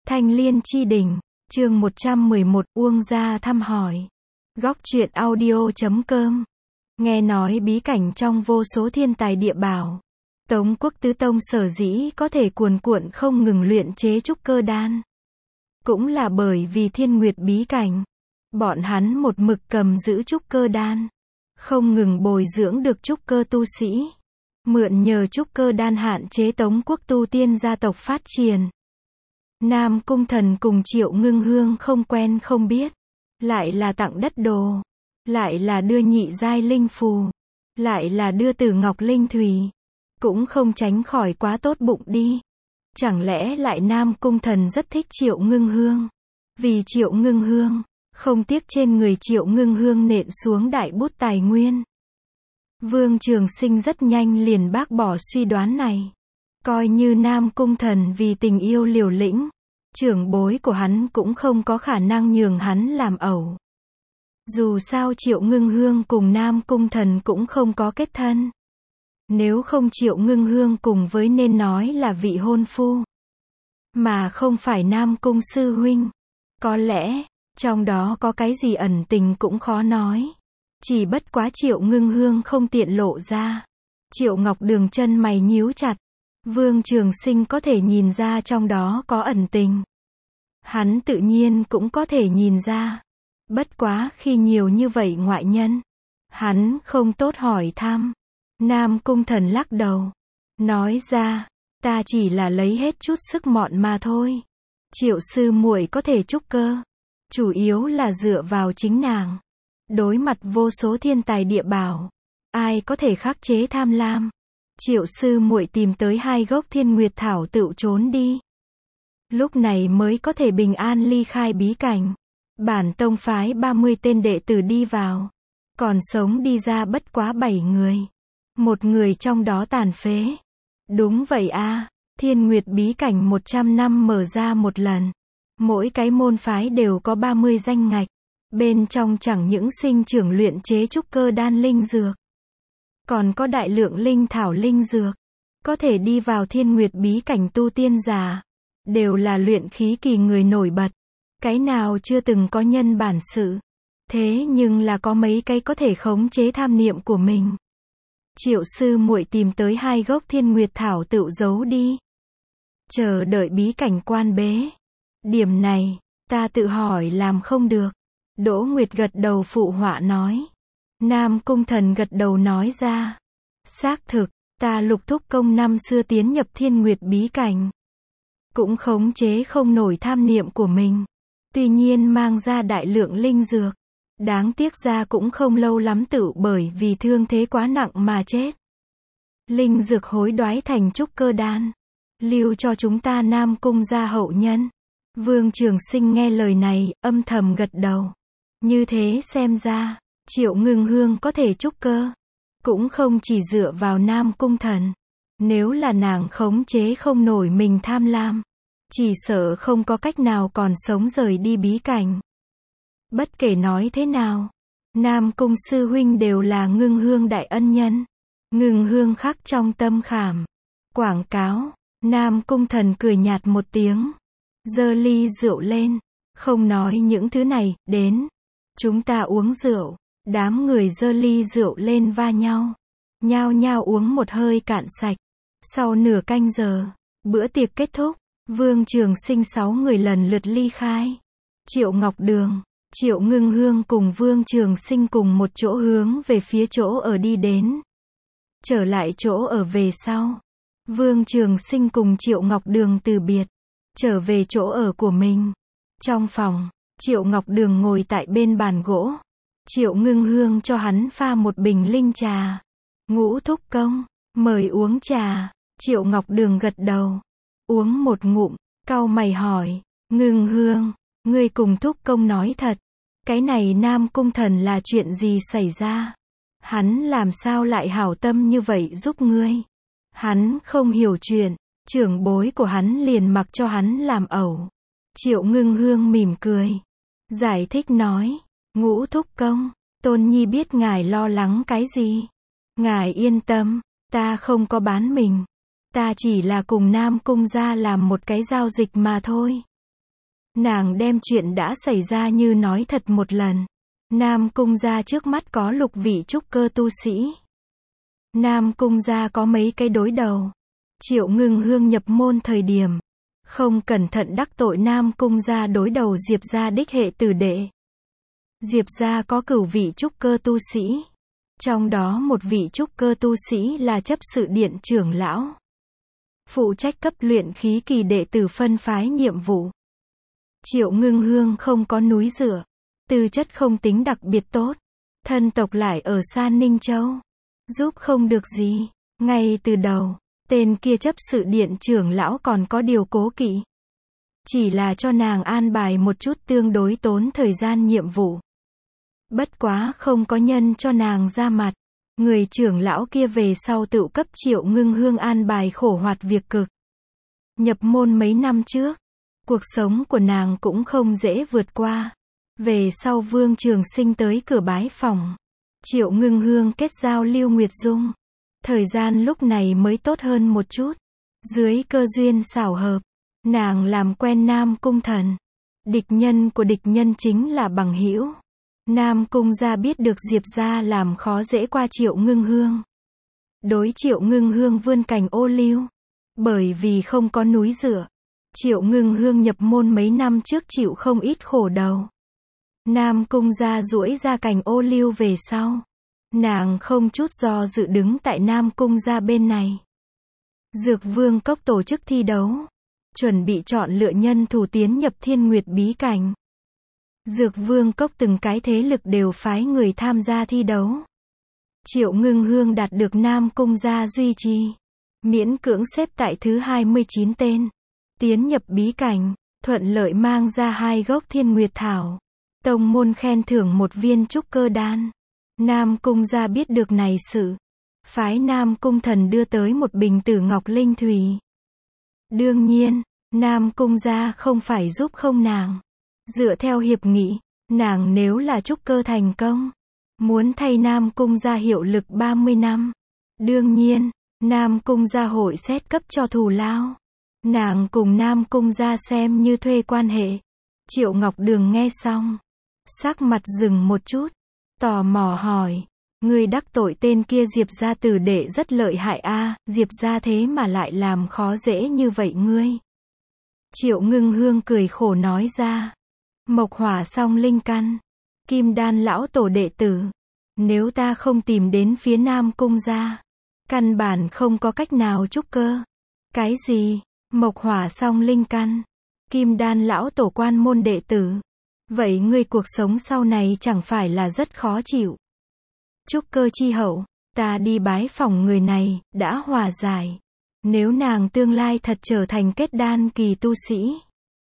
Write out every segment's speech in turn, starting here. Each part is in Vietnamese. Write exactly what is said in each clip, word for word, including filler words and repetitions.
Thanh Liên Chi Đỉnh, chương một trăm mười một, Uông Gia thăm hỏi. Góc truyện audio chấm com. Nghe nói bí cảnh trong vô số thiên tài địa bảo, Tống Quốc Tứ Tông sở dĩ có thể cuồn cuộn không ngừng luyện chế trúc cơ đan, cũng là bởi vì Thiên Nguyệt bí cảnh. Bọn hắn một mực cầm giữ trúc cơ đan, không ngừng bồi dưỡng được trúc cơ tu sĩ, mượn nhờ trúc cơ đan hạn chế Tống Quốc tu tiên gia tộc phát triển. Nam Cung Thần cùng Triệu Ngưng Hương không quen không biết, lại là tặng đất đồ, lại là đưa nhị giai linh phù, lại là đưa Tử Ngọc linh thủy, cũng không tránh khỏi quá tốt bụng đi. Chẳng lẽ lại Nam Cung Thần rất thích Triệu Ngưng Hương, vì Triệu Ngưng Hương, không tiếc trên người Triệu Ngưng Hương nện xuống đại bút tài nguyên. Vương Trường Sinh rất nhanh liền bác bỏ suy đoán này. Coi như Nam Cung Thần vì tình yêu liều lĩnh, trưởng bối của hắn cũng không có khả năng nhường hắn làm ẩu. Dù sao Triệu Ngưng Hương cùng Nam Cung Thần cũng không có kết thân. Nếu không Triệu Ngưng Hương cùng với nên nói là vị hôn phu, mà không phải Nam Cung sư huynh. Có lẽ, trong đó có cái gì ẩn tình cũng khó nói. Chỉ bất quá Triệu Ngưng Hương không tiện lộ ra. Triệu Ngọc Đường chân mày nhíu chặt. Vương Trường Sinh có thể nhìn ra trong đó có ẩn tình. Hắn tự nhiên cũng có thể nhìn ra. Bất quá khi nhiều như vậy ngoại nhân, hắn không tốt hỏi thăm. Nam Cung Thần lắc đầu, nói ra, ta chỉ là lấy hết chút sức mọn mà thôi. Triệu sư muội có thể trúc cơ, chủ yếu là dựa vào chính nàng. Đối mặt vô số thiên tài địa bảo, ai có thể khắc chế tham lam. Triệu sư muội tìm tới hai gốc Thiên Nguyệt thảo tựu trốn đi. Lúc này mới có thể bình an ly khai bí cảnh. Bản tông phái ba mươi tên đệ tử đi vào, còn sống đi ra bất quá bảy người. Một người trong đó tàn phế. Đúng vậy a, Thiên Nguyệt bí cảnh một trăm năm mở ra một lần. Mỗi cái môn phái đều có ba mươi danh ngạch. Bên trong chẳng những sinh trưởng luyện chế trúc cơ đan linh dược, còn có đại lượng linh thảo linh dược. Có thể đi vào Thiên Nguyệt bí cảnh tu tiên giả, đều là luyện khí kỳ người nổi bật. Cái nào chưa từng có nhân bản sự. Thế nhưng là có mấy cái có thể khống chế tham niệm của mình. Triệu sư muội tìm tới hai gốc Thiên Nguyệt thảo tựu giấu đi, chờ đợi bí cảnh quan bế. Điểm này, ta tự hỏi làm không được. Đỗ Nguyệt gật đầu phụ họa nói. Nam Cung Thần gật đầu nói ra. Xác thực, ta Lục Thúc Công năm xưa tiến nhập Thiên Nguyệt bí cảnh, cũng khống chế không nổi tham niệm của mình. Tuy nhiên mang ra đại lượng linh dược. Đáng tiếc ra cũng không lâu lắm tự bởi vì thương thế quá nặng mà chết. Linh dược hối đoái thành trúc cơ đan, lưu cho chúng ta Nam Cung gia hậu nhân. Vương Trường Sinh nghe lời này, âm thầm gật đầu. Như thế xem ra, Triệu Ngưng Hương có thể trúc cơ, cũng không chỉ dựa vào Nam Cung Thần. Nếu là nàng khống chế không nổi mình tham lam, chỉ sợ không có cách nào còn sống rời đi bí cảnh. Bất kể nói thế nào, Nam Cung sư huynh đều là Ngưng Hương đại ân nhân. Ngưng Hương khắc trong tâm khảm. Quảng cáo, Nam Cung Thần cười nhạt một tiếng, giơ ly rượu lên. Không nói những thứ này, đến, chúng ta uống rượu. Đám người giơ ly rượu lên va nhau, nhao nhao uống một hơi cạn sạch. Sau nửa canh giờ, bữa tiệc kết thúc. Vương Trường Sinh sáu người lần lượt ly khai. Triệu Ngọc Đường, Triệu Ngưng Hương cùng Vương Trường Sinh cùng một chỗ hướng về phía chỗ ở đi đến. Trở lại chỗ ở về sau, Vương Trường Sinh cùng Triệu Ngọc Đường từ biệt, trở về chỗ ở của mình. Trong phòng, Triệu Ngọc Đường ngồi tại bên bàn gỗ. Triệu Ngưng Hương cho hắn pha một bình linh trà. Ngũ thúc công, mời uống trà. Triệu Ngọc Đường gật đầu, uống một ngụm, cau mày hỏi, Ngưng Hương, ngươi cùng thúc công nói thật, cái này Nam Cung Thần là chuyện gì xảy ra? Hắn làm sao lại hảo tâm như vậy giúp ngươi? Hắn không hiểu chuyện, trưởng bối của hắn liền mặc cho hắn làm ẩu. Triệu Ngưng Hương mỉm cười, giải thích nói, Ngũ thúc công, Tôn Nhi biết ngài lo lắng cái gì. Ngài yên tâm, ta không có bán mình. Ta chỉ là cùng Nam Cung gia làm một cái giao dịch mà thôi. Nàng đem chuyện đã xảy ra như nói thật một lần. Nam Cung gia trước mắt có lục vị trúc cơ tu sĩ. Nam Cung gia có mấy cái đối đầu. Triệu Ngưng Hương nhập môn thời điểm, không cẩn thận đắc tội Nam Cung gia đối đầu Diệp gia đích hệ tử đệ. Diệp gia có cửu vị trúc cơ tu sĩ. Trong đó một vị trúc cơ tu sĩ là chấp sự điện trưởng lão. Phụ trách cấp luyện khí kỳ đệ tử phân phái nhiệm vụ. Triệu Ngưng Hương không có núi dựa. Tư chất không tính đặc biệt tốt. Thân tộc lại ở xa Ninh Châu. Giúp không được gì. Ngay từ đầu, tên kia chấp sự điện trưởng lão còn có điều cố kỵ. Chỉ là cho nàng an bài một chút tương đối tốn thời gian nhiệm vụ. Bất quá không có nhân cho nàng ra mặt. Người trưởng lão kia về sau tự cấp Triệu Ngưng Hương an bài khổ hoạt việc cực. Nhập môn mấy năm trước, cuộc sống của nàng cũng không dễ vượt qua. Về sau Vương Trường Sinh tới cửa bái phòng. Triệu Ngưng Hương kết giao Lưu Nguyệt Dung. Thời gian lúc này mới tốt hơn một chút. Dưới cơ duyên xảo hợp, nàng làm quen Nam Cung Thần. Địch nhân của địch nhân chính là bằng hữu. Nam Cung gia biết được Diệp gia làm khó dễ qua Triệu Ngưng Hương. Đối Triệu Ngưng Hương vươn cành ô liu. Bởi vì không có núi dựa, Triệu Ngưng Hương nhập môn mấy năm trước chịu không ít khổ đầu. Nam Cung gia duỗi ra cành ô liu về sau. Nàng không chút do dự đứng tại Nam Cung gia bên này. Dược Vương Cốc tổ chức thi đấu. Chuẩn bị chọn lựa nhân thủ tiến nhập Thiên Nguyệt bí cảnh. Dược Vương Cốc từng cái thế lực đều phái người tham gia thi đấu. Triệu Ngưng Hương đạt được Nam Cung gia duy trì. Miễn cưỡng xếp tại thứ hai mươi chín tên. Tiến nhập bí cảnh, thuận lợi mang ra hai gốc Thiên Nguyệt Thảo. Tông môn khen thưởng một viên trúc cơ đan. Nam Cung gia biết được này sự. Phái Nam Cung Thần đưa tới một bình tử ngọc linh thủy. Đương nhiên, Nam Cung gia không phải giúp không nàng. Dựa theo hiệp nghị, nàng nếu là trúc cơ thành công, muốn thay Nam Cung gia hiệu lực ba mươi năm. Đương nhiên, Nam Cung gia hội xét cấp cho thù lao. Nàng cùng Nam Cung gia xem như thuê quan hệ. Triệu Ngọc Đường nghe xong, sắc mặt dừng một chút, tò mò hỏi, ngươi đắc tội tên kia Diệp gia tử đệ rất lợi hại a, Diệp gia thế mà lại làm khó dễ như vậy ngươi. Triệu Ngưng Hương cười khổ nói ra, Mộc Hỏa Song linh căn, Kim Đan lão tổ đệ tử, nếu ta không tìm đến phía Nam Cung gia, căn bản không có cách nào trúc cơ. Cái gì? Mộc Hỏa Song linh căn, Kim Đan lão tổ quan môn đệ tử. Vậy ngươi cuộc sống sau này chẳng phải là rất khó chịu. Trúc cơ chi hậu, ta đi bái phỏng người này, đã hòa giải. Nếu nàng tương lai thật trở thành kết đan kỳ tu sĩ,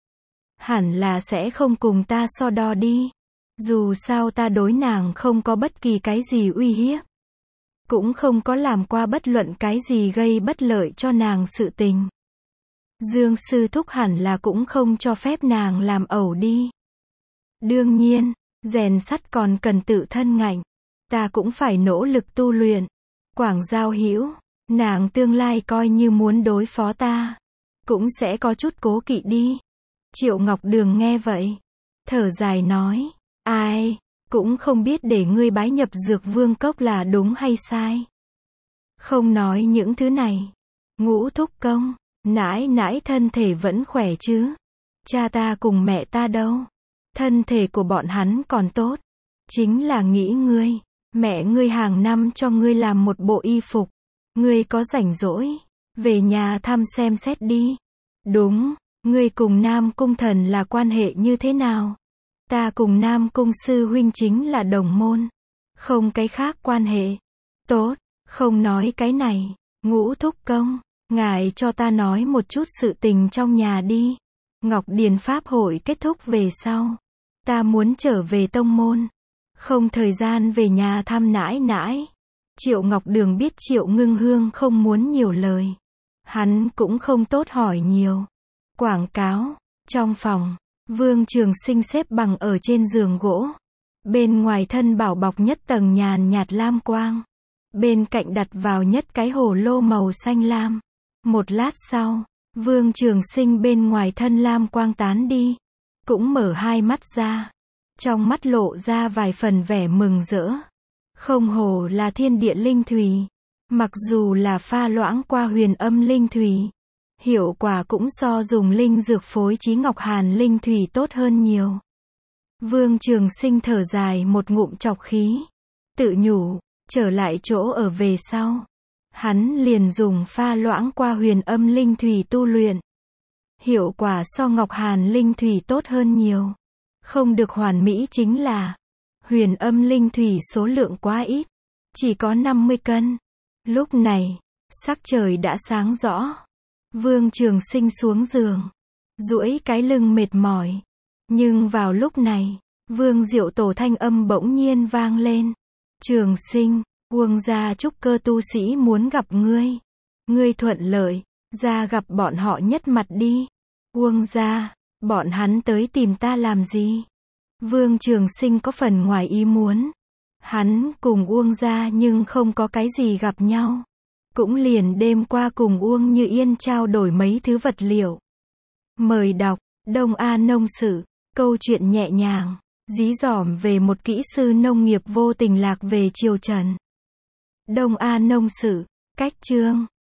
hẳn là sẽ không cùng ta so đo đi. Dù sao ta đối nàng không có bất kỳ cái gì uy hiếp. Cũng không có làm qua bất luận cái gì gây bất lợi cho nàng sự tình. Dương sư thúc hẳn là cũng không cho phép nàng làm ẩu đi. Đương nhiên, rèn sắt còn cần tự thân ngạnh. Ta cũng phải nỗ lực tu luyện. Quảng Giao hữu, nàng tương lai coi như muốn đối phó ta, cũng sẽ có chút cố kỵ đi. Triệu Ngọc Đường nghe vậy, thở dài nói, ai, cũng không biết để ngươi bái nhập Dược Vương Cốc là đúng hay sai. Không nói những thứ này. Ngũ thúc công, nãi nãi thân thể vẫn khỏe chứ? Cha ta cùng mẹ ta đâu? Thân thể của bọn hắn còn tốt. Chính là nghĩ ngươi, mẹ ngươi hàng năm cho ngươi làm một bộ y phục. Ngươi có rảnh rỗi, về nhà thăm xem xét đi. Đúng, ngươi cùng Nam Cung Thần là quan hệ như thế nào? Ta cùng Nam Cung sư huynh chính là đồng môn. Không cái khác quan hệ. Tốt, không nói cái này. Ngũ thúc công, ngài cho ta nói một chút sự tình trong nhà đi. Ngọc Điền Pháp hội kết thúc về sau, ta muốn trở về tông môn. Không thời gian về nhà thăm nãi nãi. Triệu Ngọc Đường biết Triệu Ngưng Hương không muốn nhiều lời. Hắn cũng không tốt hỏi nhiều. Quảng cáo, trong phòng, Vương Trường Sinh xếp bằng ở trên giường gỗ. Bên ngoài thân bảo bọc nhất tầng nhàn nhạt lam quang. Bên cạnh đặt vào nhất cái hồ lô màu xanh lam. Một lát sau, Vương Trường Sinh bên ngoài thân lam quang tán đi. cũng mở hai mắt ra. Trong mắt lộ ra vài phần vẻ mừng rỡ. Không hổ là thiên địa linh thủy. Mặc dù là pha loãng qua huyền âm linh thủy, hiệu quả cũng so dùng linh dược phối trí ngọc hàn linh thủy tốt hơn nhiều. Vương Trường Sinh thở dài một ngụm trọc khí. Tự nhủ, trở lại chỗ ở về sau. Hắn liền dùng pha loãng qua huyền âm linh thủy tu luyện. Hiệu quả so ngọc hàn linh thủy tốt hơn nhiều. Không được hoàn mỹ chính là huyền âm linh thủy số lượng quá ít. Chỉ có năm mươi cân. Lúc này, sắc trời đã sáng rõ. Vương Trường Sinh xuống giường. Duỗi cái lưng mệt mỏi. Nhưng vào lúc này, Vương Diệu Tổ thanh âm bỗng nhiên vang lên. Trường Sinh, Uông gia trúc cơ tu sĩ muốn gặp ngươi. Ngươi thuận lợi, ra gặp bọn họ nhất mặt đi. Uông gia, bọn hắn tới tìm ta làm gì? Vương Trường Sinh có phần ngoài ý muốn. Hắn cùng Uông gia nhưng không có cái gì gặp nhau. Cũng liền đêm qua cùng Uông Như Yên trao đổi mấy thứ vật liệu. Mời đọc, Đông A Nông Sự, câu chuyện nhẹ nhàng, dí dỏm về một kỹ sư nông nghiệp vô tình lạc về triều Trần. Đông A Nông Sự, cách chương.